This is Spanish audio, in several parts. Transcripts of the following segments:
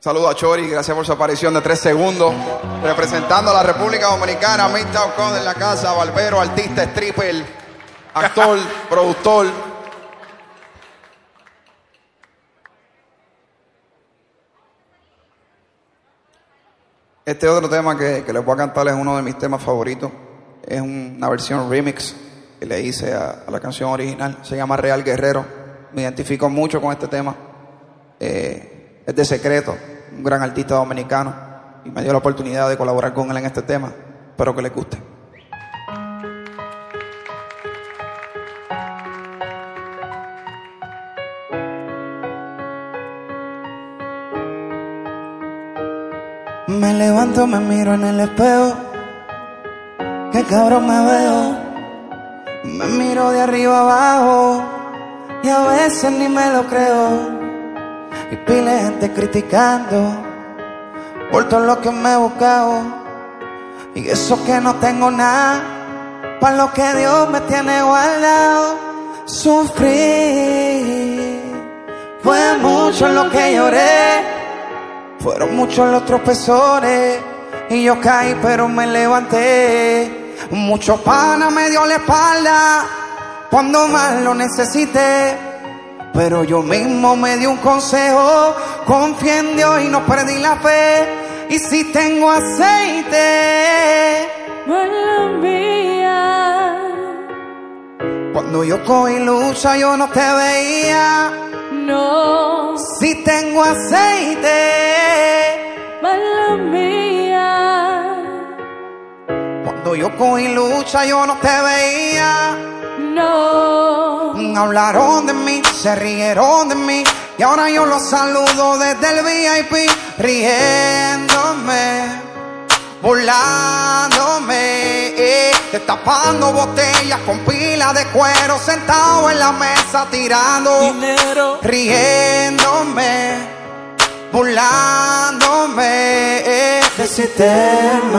Saludos a Chori, gracias por su aparición de 3 segundos. Representando a la República Dominicana, Midtown Con en la casa, barbero, artista, stripper, actor, productor. Este otro tema que les voy a cantar es uno de mis temas favoritos. Es una versión remix que le hice a la canción original. Se llama Real Guerrero. Me identifico mucho con este tema. Es de Secreto, un gran artista dominicano, y me dio la oportunidad de colaborar con él en este tema. Espero que les guste. Me levanto, me miro en el espejo, qué cabrón me veo. Me miro de arriba abajo y a veces ni me lo creo. Y pile de gente criticando por todo lo que me he buscado. Y eso que no tengo nada, para lo que Dios me tiene guardado. Sufrí, fue mucho lo que lloré. Fueron muchos los tropezones y yo caí pero me levanté. Mucho pana me dio la espalda cuando más lo necesité, pero yo mismo me di un consejo: confié en Dios y no perdí la fe. Y si tengo aceite, mala mía. Cuando yo cogí lucha yo no te veía. No. Si tengo aceite, mala mía. Cuando yo cogí lucha yo no te veía. No. Hablaron de mí, se rieron de mí, y ahora yo los saludo desde el VIP, riéndome, burlándome, destapando botellas con pila de cuero, sentado en la mesa tirando dinero, riéndome, burlándome del sistema.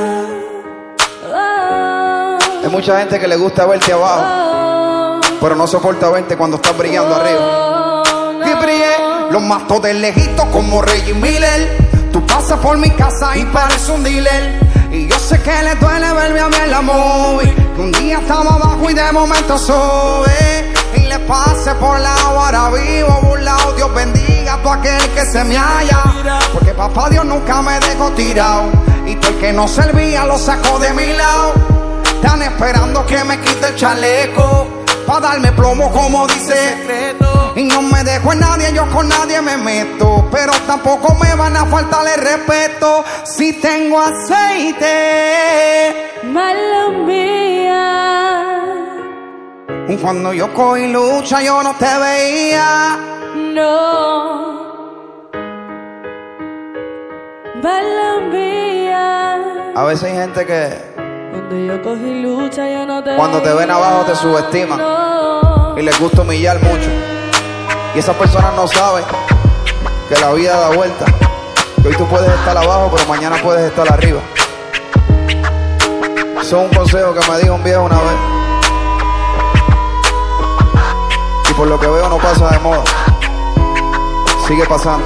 Hay mucha gente que le gusta verte abajo, pero no soporta verte cuando estás brillando arriba. Y brillé, los mato de lejito como Reggie Miller. Tú pasas por mi casa y pareces un dealer. Y yo sé que le duele verme a mí en la movie, que un día estaba abajo y de momento sube. Y le pasé por la ahora vivo burlado. Dios bendiga a todo aquel que se me haya, porque papá Dios nunca me dejó tirado. Y todo el que no servía lo sacó de mi lado. Están esperando que me quite el chaleco pa' darme plomo como dice Secreto. Y no me dejo en nadie, yo con nadie me meto, pero tampoco me van a faltar el respeto. Si tengo aceite, mala mía. Cuando yo cogí lucha yo no te veía. No. Mala mía. A veces hay gente que cuando yo cogí lucha yo no te cuando te ven abajo te subestiman, no. Y les gusta humillar mucho. Y esas personas no saben que la vida da vuelta, que hoy tú puedes estar abajo pero mañana puedes estar arriba. Eso es un consejo que me dijo un viejo una vez, y por lo que veo no pasa de moda, sigue pasando.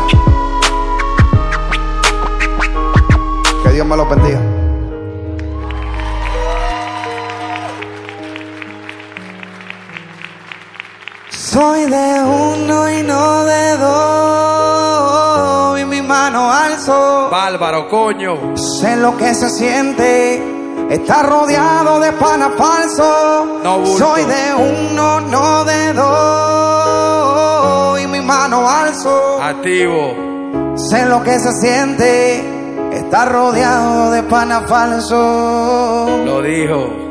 Que Dios me lo bendiga. Soy de uno y no de dos, y mi mano alzo. Bárbaro, coño. Sé lo que se siente estar rodeado de panas falsos. No bulto. Soy de uno, no de dos, y mi mano alzo. Activo. Sé lo que se siente estar rodeado de panas falsos. Lo dijo.